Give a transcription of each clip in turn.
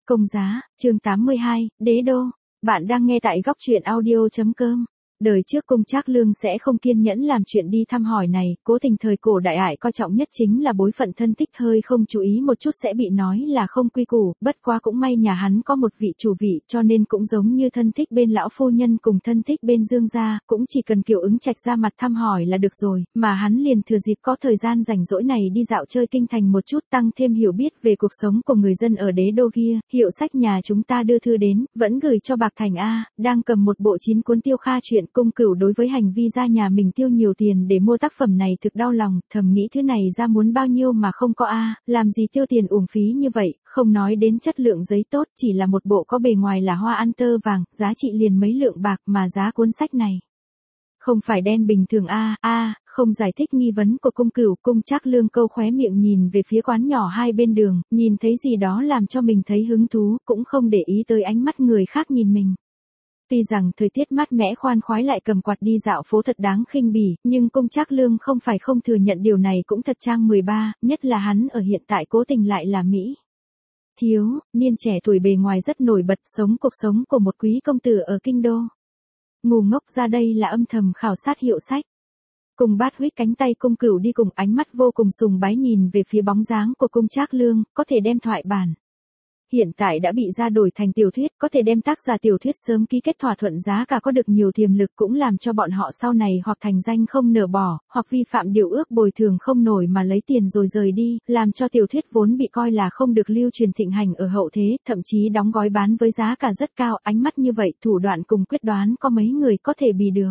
Công giá, chương 82, Đế đô. Bạn đang nghe tại góc truyện audio.com. Đời trước Cung Trác Lương sẽ không kiên nhẫn làm chuyện đi thăm hỏi này, cố tình thời cổ đại ải coi trọng nhất chính là bối phận thân thích, hơi không chú ý một chút sẽ bị nói là không quy củ, bất quá cũng may nhà hắn có một vị chủ vị, cho nên cũng giống như thân thích bên lão phu nhân cùng thân thích bên Dương gia, cũng chỉ cần Kiều Ứng Trạch ra mặt thăm hỏi là được rồi, mà hắn liền thừa dịp có thời gian rảnh rỗi này đi dạo chơi kinh thành một chút, tăng thêm hiểu biết về cuộc sống của người dân ở đế đô kia. Hiệu sách nhà chúng ta đưa thư đến, vẫn gửi cho Bạc Thành a, đang cầm một bộ 9 cuốn Tiêu Kha truyện. Cung Cửu đối với hành vi ra nhà mình tiêu nhiều tiền để mua tác phẩm này thực đau lòng, thầm nghĩ thứ này ra muốn bao nhiêu mà không có a, làm gì tiêu tiền uổng phí như vậy, không nói đến chất lượng giấy tốt, chỉ là một bộ có bề ngoài là hoa ăn tơ vàng, giá trị liền mấy lượng bạc, mà giá cuốn sách này không phải đen bình thường a, không giải thích nghi vấn của Cung Cửu. Cung Trác Lương câu khóe miệng nhìn về phía quán nhỏ hai bên đường, nhìn thấy gì đó làm cho mình thấy hứng thú, cũng không để ý tới ánh mắt người khác nhìn mình. Tuy rằng thời tiết mát mẻ khoan khoái lại cầm quạt đi dạo phố thật đáng khinh bỉ, nhưng Cung Trác Lương không phải không thừa nhận điều này cũng thật trang 13, nhất là hắn ở hiện tại cố tình lại là Mỹ thiếu niên trẻ tuổi bề ngoài rất nổi bật, sống cuộc sống của một quý công tử ở kinh đô. Ngu ngốc ra đây là âm thầm khảo sát hiệu sách. Cùng bát huyết cánh tay Cung Cửu đi cùng, ánh mắt vô cùng sùng bái nhìn về phía bóng dáng của Cung Trác Lương, có thể đem thoại bản hiện tại đã bị ra đổi thành tiểu thuyết, có thể đem tác giả tiểu thuyết sớm ký kết thỏa thuận giá cả, có được nhiều tiềm lực, cũng làm cho bọn họ sau này hoặc thành danh không nở bỏ, hoặc vi phạm điều ước bồi thường không nổi mà lấy tiền rồi rời đi, làm cho tiểu thuyết vốn bị coi là không được lưu truyền thịnh hành ở hậu thế, thậm chí đóng gói bán với giá cả rất cao. Ánh mắt như vậy, thủ đoạn cùng quyết đoán, có mấy người có thể bì được.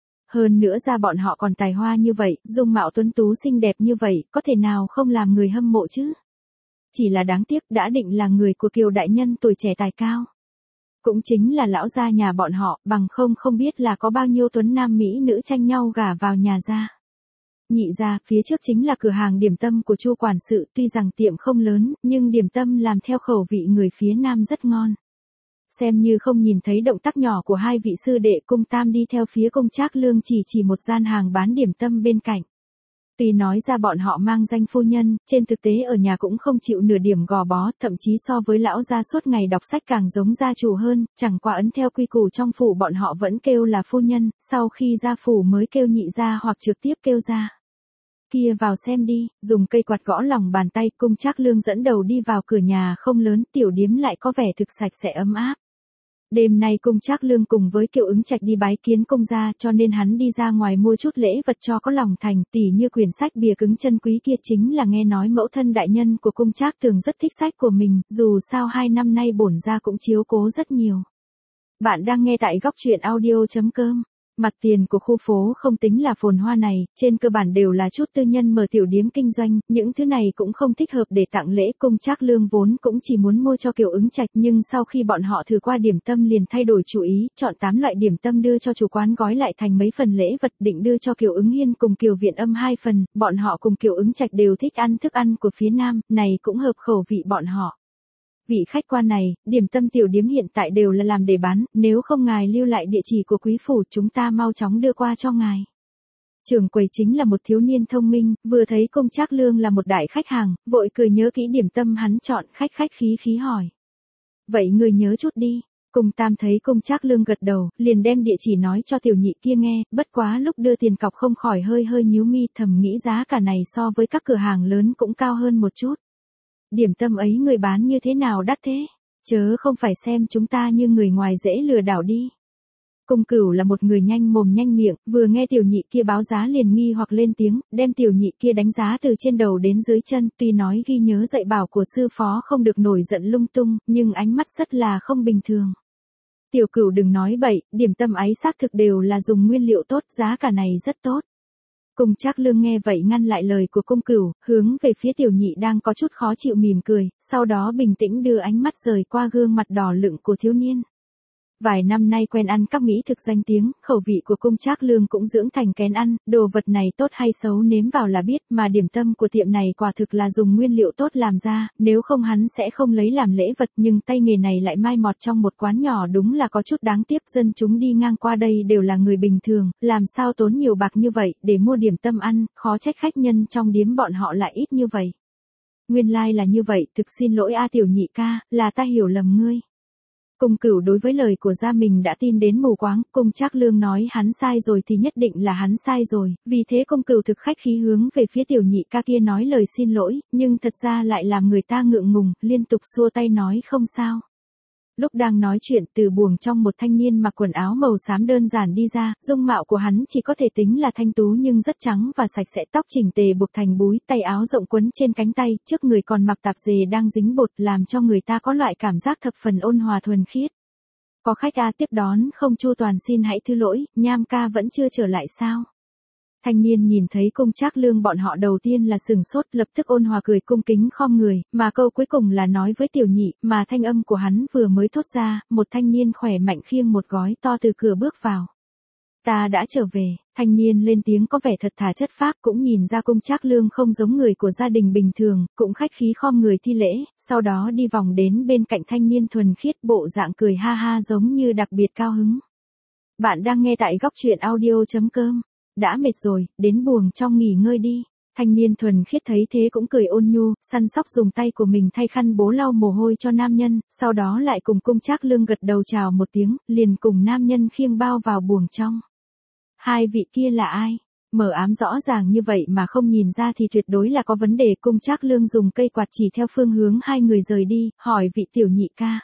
Hơn nữa ra bọn họ còn tài hoa như vậy, dung mạo tuấn tú xinh đẹp như vậy, có thể nào không làm người hâm mộ chứ? Chỉ là đáng tiếc, đã định là người của Kiều đại nhân tuổi trẻ tài cao, cũng chính là lão gia nhà bọn họ, bằng không biết là có bao nhiêu tuấn nam mỹ nữ tranh nhau gả vào nhà gia. Nhị gia, phía trước chính là cửa hàng điểm tâm của Chu quản sự, tuy rằng tiệm không lớn, nhưng điểm tâm làm theo khẩu vị người phía nam rất ngon. Xem như không nhìn thấy động tác nhỏ của hai vị sư đệ. Cung Tam đi theo phía Cung Trác Lương chỉ một gian hàng bán điểm tâm bên cạnh. Tuy nói ra bọn họ mang danh phu nhân, trên thực tế ở nhà cũng không chịu nửa điểm gò bó, thậm chí so với lão gia suốt ngày đọc sách càng giống gia chủ hơn, chẳng qua ấn theo quy củ trong phủ bọn họ vẫn kêu là phu nhân, sau khi ra phủ mới kêu nhị gia hoặc trực tiếp kêu gia. Kia vào xem đi, dùng cây quạt gõ lòng bàn tay. Cung Trác Lương dẫn đầu đi vào. Cửa nhà không lớn, tiểu điếm lại có vẻ thực sạch sẽ ấm áp. Đêm nay Cung Trác Lương cùng với Kiều Ứng Trạch đi bái kiến Cung gia, cho nên hắn đi ra ngoài mua chút lễ vật cho có lòng thành, tỉ như quyển sách bìa cứng chân quý kia, chính là nghe nói mẫu thân đại nhân của Cung Trác Tường rất thích sách của mình, dù sao 2 năm nay bổn gia cũng chiếu cố rất nhiều. Bạn đang nghe tại góc truyện audio.com. Mặt tiền của khu phố không tính là phồn hoa này, trên cơ bản đều là chút tư nhân mở tiểu điếm kinh doanh, những thứ này cũng không thích hợp để tặng lễ. Cung Trác Lương vốn cũng chỉ muốn mua cho Kiều Ứng Trạch, nhưng sau khi bọn họ thử qua điểm tâm liền thay đổi chủ ý, chọn 8 loại điểm tâm đưa cho chủ quán gói lại thành mấy phần lễ vật, định đưa cho Kiều Ứng Hiên cùng Kiều Viện Âm 2 phần, bọn họ cùng Kiều Ứng Trạch đều thích ăn thức ăn của phía Nam, này cũng hợp khẩu vị bọn họ. Vị khách quan này, điểm tâm tiểu điếm hiện tại đều là làm để bán, nếu không ngài lưu lại địa chỉ của quý phủ, chúng ta mau chóng đưa qua cho ngài. Trưởng quầy chính là một thiếu niên thông minh, vừa thấy Cung Trác Lương là một đại khách hàng, vội cười nhớ kỹ điểm tâm hắn chọn, khách khí hỏi. Vậy người nhớ chút đi. Cung Tam thấy Cung Trác Lương gật đầu, liền đem địa chỉ nói cho tiểu nhị kia nghe, bất quá lúc đưa tiền cọc không khỏi hơi nhíu mi, thầm nghĩ giá cả này so với các cửa hàng lớn cũng cao hơn một chút. Điểm tâm ấy người bán như thế nào đắt thế? Chớ không phải xem chúng ta như người ngoài dễ lừa đảo đi. Cung Cửu là một người nhanh mồm nhanh miệng, vừa nghe tiểu nhị kia báo giá liền nghi hoặc lên tiếng, đem tiểu nhị kia đánh giá từ trên đầu đến dưới chân, tuy nói ghi nhớ dạy bảo của sư phó không được nổi giận lung tung, nhưng ánh mắt rất là không bình thường. Tiểu Cửu đừng nói bậy, điểm tâm ấy xác thực đều là dùng nguyên liệu tốt, giá cả này rất tốt. Cung Trác Lương nghe vậy ngăn lại lời của Cung Cửu, hướng về phía tiểu nhị đang có chút khó chịu mỉm cười, sau đó bình tĩnh đưa ánh mắt rời qua gương mặt đỏ lựng của thiếu niên. Vài năm nay quen ăn các mỹ thực danh tiếng, khẩu vị của Cung Trác Lương cũng dưỡng thành kén ăn, đồ vật này tốt hay xấu nếm vào là biết, mà điểm tâm của tiệm này quả thực là dùng nguyên liệu tốt làm ra, nếu không hắn sẽ không lấy làm lễ vật, nhưng tay nghề này lại mai mọt trong một quán nhỏ, đúng là có chút đáng tiếc. Dân chúng đi ngang qua đây đều là người bình thường, làm sao tốn nhiều bạc như vậy để mua điểm tâm ăn, khó trách khách nhân trong điếm bọn họ lại ít như vậy. Nguyên lai là như vậy, thực xin lỗi a tiểu nhị ca, là ta hiểu lầm ngươi. Cung Cửu đối với lời của gia mình đã tin đến mù quáng, Cung Trác Lương nói hắn sai rồi thì nhất định là hắn sai rồi, vì thế Cung Cửu thực khách khí hướng về phía tiểu nhị ca kia nói lời xin lỗi, nhưng thật ra lại làm người ta ngượng ngùng, liên tục xua tay nói không sao. Lúc đang nói chuyện, từ buồng trong một thanh niên mặc quần áo màu xám đơn giản đi ra, dung mạo của hắn chỉ có thể tính là thanh tú nhưng rất trắng và sạch sẽ, tóc chỉnh tề buộc thành búi, tay áo rộng quấn trên cánh tay, trước người còn mặc tạp dề đang dính bột, làm cho người ta có loại cảm giác thập phần ôn hòa thuần khiết. Có khách a tiếp đón không chu toàn, xin hãy thứ lỗi, Nham ca vẫn chưa trở lại sao? Thanh niên nhìn thấy Cung Trác Lương bọn họ đầu tiên là sừng sốt, lập tức ôn hòa cười cung kính khom người, mà câu cuối cùng là nói với tiểu nhị, mà thanh âm của hắn vừa mới thốt ra, một thanh niên khỏe mạnh khiêng một gói to từ cửa bước vào. Ta đã trở về, thanh niên lên tiếng có vẻ thật thà chất phác, cũng nhìn ra Cung Trác Lương không giống người của gia đình bình thường, cũng khách khí khom người thi lễ, sau đó đi vòng đến bên cạnh thanh niên thuần khiết, bộ dạng cười ha ha giống như đặc biệt cao hứng. Bạn đang nghe tại góc truyện audio.com. Đã mệt rồi, đến buồng trong nghỉ ngơi đi. Thanh niên thuần khiết thấy thế cũng cười ôn nhu, săn sóc dùng tay của mình thay khăn bố lau mồ hôi cho nam nhân, sau đó lại cùng Cung Trác Lương gật đầu chào một tiếng, liền cùng nam nhân khiêng bao vào buồng trong. Hai vị kia là ai? Mờ ám rõ ràng như vậy mà không nhìn ra thì tuyệt đối là có vấn đề. Cung Trác Lương dùng cây quạt chỉ theo phương hướng hai người rời đi, hỏi vị tiểu nhị ca.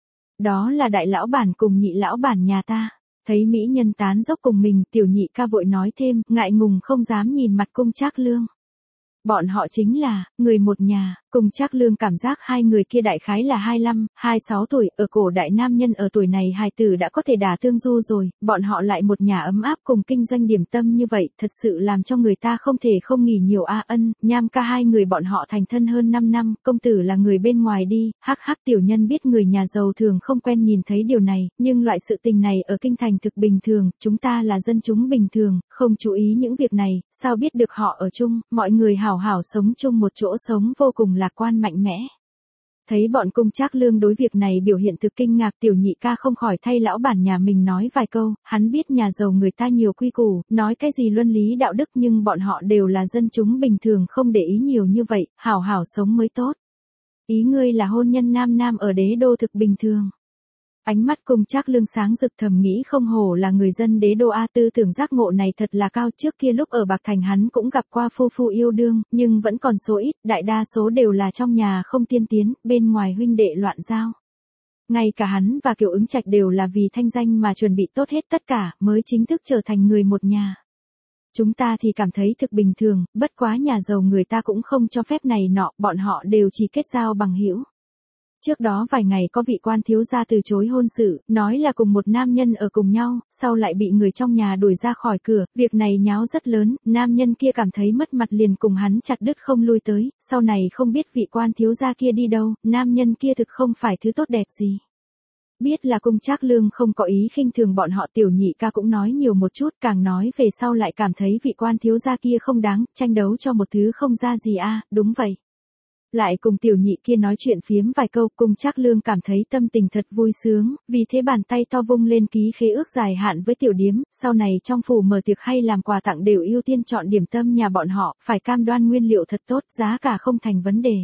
Đó là đại lão bản cùng nhị lão bản nhà ta. Thấy mỹ nhân tán dốc cùng mình, tiểu nhị ca vội nói thêm, ngại ngùng không dám nhìn mặt Cung Trác Lương. Bọn họ chính là người một nhà. Cung Trác Lương cảm giác hai người kia đại khái là 25, 26 tuổi, ở cổ đại nam nhân ở tuổi này hài tử đã có thể đả thương du rồi, bọn họ lại một nhà ấm áp cùng kinh doanh điểm tâm như vậy, thật sự làm cho người ta không thể không nghỉ nhiều a ân. Nham ca hai người bọn họ thành thân hơn 5 năm, công tử là người bên ngoài đi, hắc hắc. Tiểu nhân biết người nhà giàu thường không quen nhìn thấy điều này, nhưng loại sự tình này ở kinh thành thực bình thường, chúng ta là dân chúng bình thường, không chú ý những việc này, sao biết được họ ở chung, mọi người hảo hảo sống chung một chỗ, sống vô cùng lạc quan mạnh mẽ. Thấy bọn Cung Trác Lương đối việc này biểu hiện thực kinh ngạc, tiểu nhị ca không khỏi thay lão bản nhà mình nói vài câu, hắn biết nhà giàu người ta nhiều quy củ, nói cái gì luân lý đạo đức, nhưng bọn họ đều là dân chúng bình thường, không để ý nhiều như vậy, hảo hảo sống mới tốt. Ý ngươi là hôn nhân nam nam ở đế đô thực bình thường. Ánh mắt Cung Trác Lương sáng rực, thầm nghĩ không hổ là người dân đế đô a, tư tưởng giác ngộ này thật là cao. Trước kia lúc ở Bạc Thành hắn cũng gặp qua phu phu yêu đương, nhưng vẫn còn số ít, đại đa số đều là trong nhà không tiên tiến, bên ngoài huynh đệ loạn giao. Ngay cả hắn và Kiều Ứng Trạch đều là vì thanh danh mà chuẩn bị tốt hết tất cả, mới chính thức trở thành người một nhà. Chúng ta thì cảm thấy thực bình thường, bất quá nhà giàu người ta cũng không cho phép này nọ, bọn họ đều chỉ kết giao bằng hữu. Trước đó vài ngày có vị quan thiếu gia từ chối hôn sự, nói là cùng một nam nhân ở cùng nhau, sau lại bị người trong nhà đuổi ra khỏi cửa, việc này nháo rất lớn, nam nhân kia cảm thấy mất mặt liền cùng hắn chặt đứt không lui tới, sau này không biết vị quan thiếu gia kia đi đâu, nam nhân kia thực không phải thứ tốt đẹp gì. Biết là Cung Trác Lương không có ý khinh thường bọn họ, tiểu nhị ca cũng nói nhiều một chút, càng nói về sau lại cảm thấy vị quan thiếu gia kia không đáng, tranh đấu cho một thứ không ra gì a, đúng vậy. Lại cùng tiểu nhị kia nói chuyện phiếm vài câu, Cung Trác Lương cảm thấy tâm tình thật vui sướng, vì thế bàn tay to vung lên ký khế ước dài hạn với tiểu điếm, sau này trong phủ mở tiệc hay làm quà tặng đều ưu tiên chọn điểm tâm nhà bọn họ, phải cam đoan nguyên liệu thật tốt, giá cả không thành vấn đề.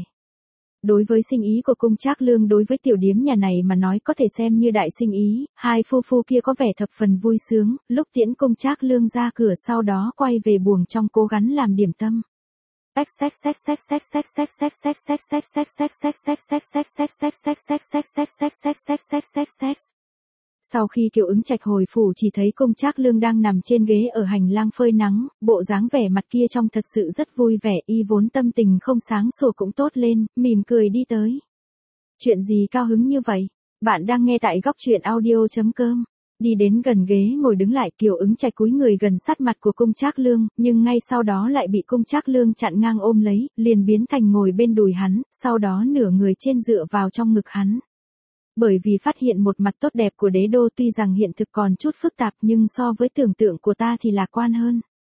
Đối với sinh ý của Cung Trác Lương đối với tiểu điếm nhà này mà nói có thể xem như đại sinh ý, hai phu phu kia có vẻ thập phần vui sướng, lúc tiễn Cung Trác Lương ra cửa sau đó quay về buồng trong cố gắng làm điểm tâm. Sau khi Kiều Ứng Trạch hồi phủ chỉ thấy Cung Trác Lương đang nằm trên ghế ở hành lang phơi nắng, bộ dáng vẻ mặt kia trông thật sự rất vui vẻ, y vốn tâm tình không sáng sủa cũng tốt lên, mỉm cười đi tới. Chuyện gì cao hứng như vậy? Bạn đang nghe tại góc truyện audio.com. Đi đến gần ghế ngồi đứng lại, Kiều Ứng Trạch cúi người gần sát mặt của Cung Trác Lương, nhưng ngay sau đó lại bị Cung Trác Lương chặn ngang ôm lấy, liền biến thành ngồi bên đùi hắn, sau đó nửa người trên dựa vào trong ngực hắn. Bởi vì phát hiện một mặt tốt đẹp của đế đô, tuy rằng hiện thực còn chút phức tạp nhưng so với tưởng tượng của ta thì lạc quan hơn.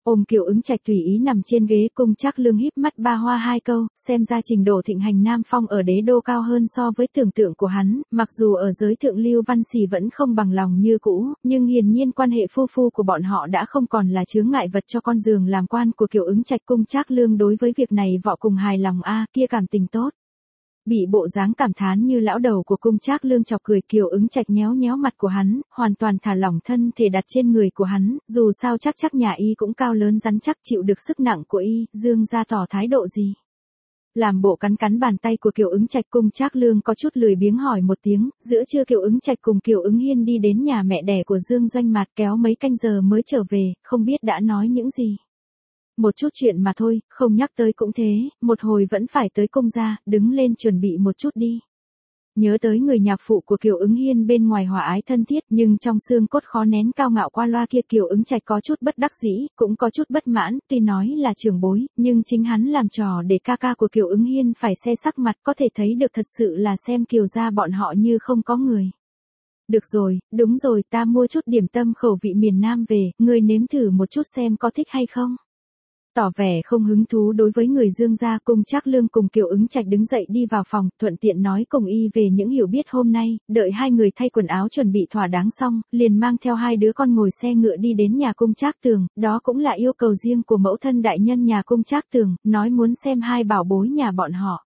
Ôm Kiều Ứng Trạch tùy ý nằm trên ghế, Cung Trác Lương híp mắt ba hoa hai câu, xem ra trình độ thịnh hành Nam Phong ở đế đô cao hơn so với tưởng tượng của hắn, mặc dù ở giới thượng lưu văn xì vẫn không bằng lòng như cũ, nhưng hiển nhiên quan hệ phu phu của bọn họ đã không còn là chướng ngại vật cho con giường làm quan của Kiều Ứng Trạch. Cung Trác Lương đối với việc này vọ cùng hài lòng kia cảm tình tốt. Bị bộ dáng cảm thán như lão đầu của Cung Trác Lương chọc cười, Kiều Ứng Trạch nhéo nhéo mặt của hắn, hoàn toàn thả lỏng thân thể đặt trên người của hắn, dù sao chắc nhà y cũng cao lớn rắn chắc chịu được sức nặng của y, dương ra tỏ thái độ gì. Làm bộ cắn bàn tay của Kiều Ứng Trạch, Cung Trác Lương có chút lười biếng hỏi một tiếng, giữa trưa Kiều Ứng Trạch cùng Kiều Ứng Hiên đi đến nhà mẹ đẻ của Dương Doanh Mạt, kéo mấy canh giờ mới trở về, không biết đã nói những gì. Một chút chuyện mà thôi, không nhắc tới cũng thế, một hồi vẫn phải tới cung gia, đứng lên chuẩn bị một chút đi. Nhớ tới người nhạc phụ của Kiều Ứng Hiên bên ngoài hòa ái thân thiết, nhưng trong xương cốt khó nén cao ngạo qua loa kia, Kiều Ứng Trạch có chút bất đắc dĩ, cũng có chút bất mãn, tuy nói là trưởng bối, nhưng chính hắn làm trò để ca ca của Kiều Ứng Hiên phải xe sắc mặt, có thể thấy được thật sự là xem Kiều gia bọn họ như không có người. Được rồi, đúng rồi, ta mua chút điểm tâm khẩu vị miền Nam về, ngươi nếm thử một chút xem có thích hay không. Tỏ vẻ không hứng thú đối với người Dương gia, Cung Trác Lương cùng Kiều Ứng Trạch đứng dậy đi vào phòng, thuận tiện nói cùng y về những hiểu biết hôm nay, đợi hai người thay quần áo chuẩn bị thỏa đáng xong, liền mang theo hai đứa con ngồi xe ngựa đi đến nhà Cung Trác Tường, đó cũng là yêu cầu riêng của mẫu thân đại nhân nhà Cung Trác Tường, nói muốn xem hai bảo bối nhà bọn họ.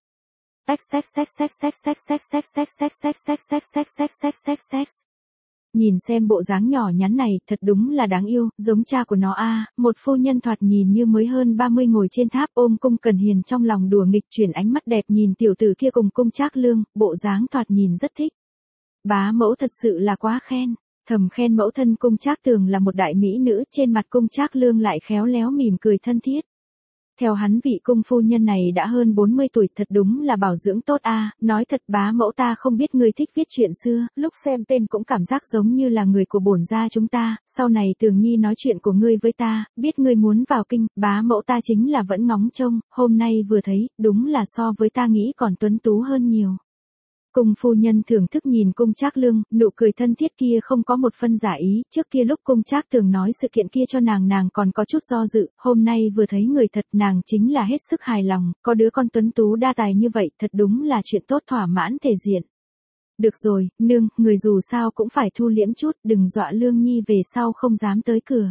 Nhìn xem bộ dáng nhỏ nhắn này, thật đúng là đáng yêu, giống cha của nó một phu nhân thoạt nhìn như mới hơn 30 ngồi trên tháp, ôm Cung Cần Hiền trong lòng đùa nghịch, chuyển ánh mắt đẹp nhìn tiểu tử kia cùng Cung Trác Lương, bộ dáng thoạt nhìn rất thích. Bá mẫu thật sự là quá khen, thầm khen mẫu thân Cung Trác Tường là một đại mỹ nữ, trên mặt Cung Trác Lương lại khéo léo mỉm cười thân thiết. Theo hắn, vị cung phu nhân này đã hơn 40 tuổi, thật đúng là bảo dưỡng tốt nói thật bá mẫu ta không biết ngươi thích viết chuyện xưa, lúc xem tên cũng cảm giác giống như là người của bổn gia chúng ta, sau này Tường Nhi nói chuyện của ngươi với ta, biết ngươi muốn vào kinh, bá mẫu ta chính là vẫn ngóng trông, hôm nay vừa thấy, đúng là so với ta nghĩ còn tuấn tú hơn nhiều. Cung phu nhân thưởng thức nhìn Cung Trác Lương, nụ cười thân thiết kia không có một phân giả ý, trước kia lúc Cung Trác Tường nói sự kiện kia cho nàng còn có chút do dự, hôm nay vừa thấy người thật nàng chính là hết sức hài lòng, có đứa con tuấn tú đa tài như vậy, thật đúng là chuyện tốt thỏa mãn thể diện. Được rồi, nương, người dù sao cũng phải thu liễm chút, đừng dọa Lương Nhi về sau không dám tới cửa.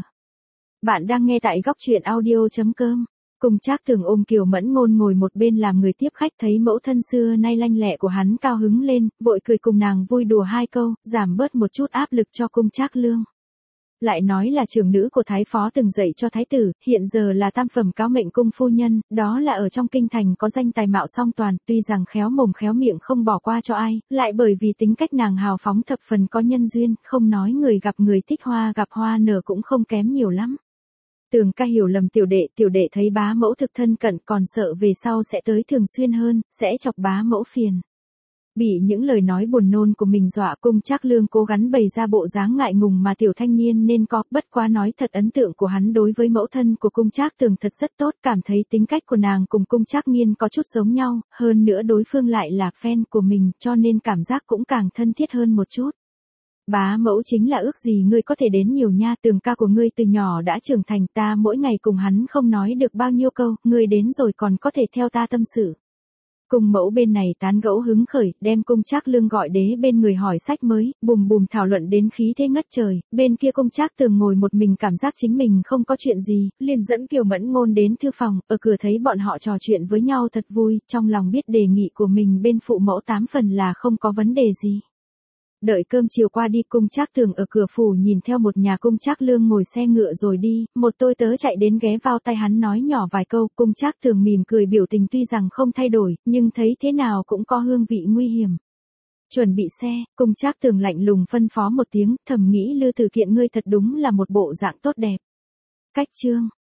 Bạn đang nghe tại góc truyện audio.com. Cung Trác Tường ôm Kiều Mẫn Ngôn ngồi một bên làm người tiếp khách, thấy mẫu thân xưa nay lanh lẹ của hắn cao hứng lên, vội cười cùng nàng vui đùa hai câu, giảm bớt một chút áp lực cho Cung Trác Lương. Lại nói là trưởng nữ của thái phó từng dạy cho thái tử, hiện giờ là tam phẩm cáo mệnh cung phu nhân, đó là ở trong kinh thành có danh tài mạo song toàn, tuy rằng khéo mồm khéo miệng không bỏ qua cho ai, lại bởi vì tính cách nàng hào phóng thập phần có nhân duyên, không nói người gặp người thích hoa gặp hoa nở cũng không kém nhiều lắm. Tường ca hiểu lầm tiểu đệ thấy bá mẫu thực thân cận, còn sợ về sau sẽ tới thường xuyên hơn, sẽ chọc bá mẫu phiền. Bị những lời nói buồn nôn của mình dọa, Cung Trác Lương cố gắng bày ra bộ dáng ngại ngùng mà tiểu thanh niên nên có, bất quá nói thật ấn tượng của hắn đối với mẫu thân của Cung Trác Tường thật rất tốt, cảm thấy tính cách của nàng cùng Cung Trác Nghiên có chút giống nhau, hơn nữa đối phương lại là fan của mình, cho nên cảm giác cũng càng thân thiết hơn một chút. Bá mẫu chính là ước gì ngươi có thể đến nhiều nha, Tường ca của ngươi từ nhỏ đã trưởng thành, ta mỗi ngày cùng hắn không nói được bao nhiêu câu, ngươi đến rồi còn có thể theo ta tâm sự. Cung mẫu bên này tán gẫu hứng khởi, đem Cung Trác Lương gọi đế bên người hỏi sách mới, bùm thảo luận đến khí thế ngất trời, bên kia Cung Trác Tường ngồi một mình cảm giác chính mình không có chuyện gì, liền dẫn Kiều Mẫn Ngôn đến thư phòng, ở cửa thấy bọn họ trò chuyện với nhau thật vui, trong lòng biết đề nghị của mình bên phụ mẫu 8 phần là không có vấn đề gì. Đợi cơm chiều qua đi, Cung Trác Tường ở cửa phủ nhìn theo một nhà Cung Trác Lương ngồi xe ngựa rồi đi, một tôi tớ chạy đến ghé vào tai hắn nói nhỏ vài câu, Cung Trác Tường mỉm cười biểu tình tuy rằng không thay đổi, nhưng thấy thế nào cũng có hương vị nguy hiểm. Chuẩn bị xe, Cung Trác Tường lạnh lùng phân phó một tiếng, thầm nghĩ Lư Tử Kiện ngươi thật đúng là một bộ dạng tốt đẹp. Cách chương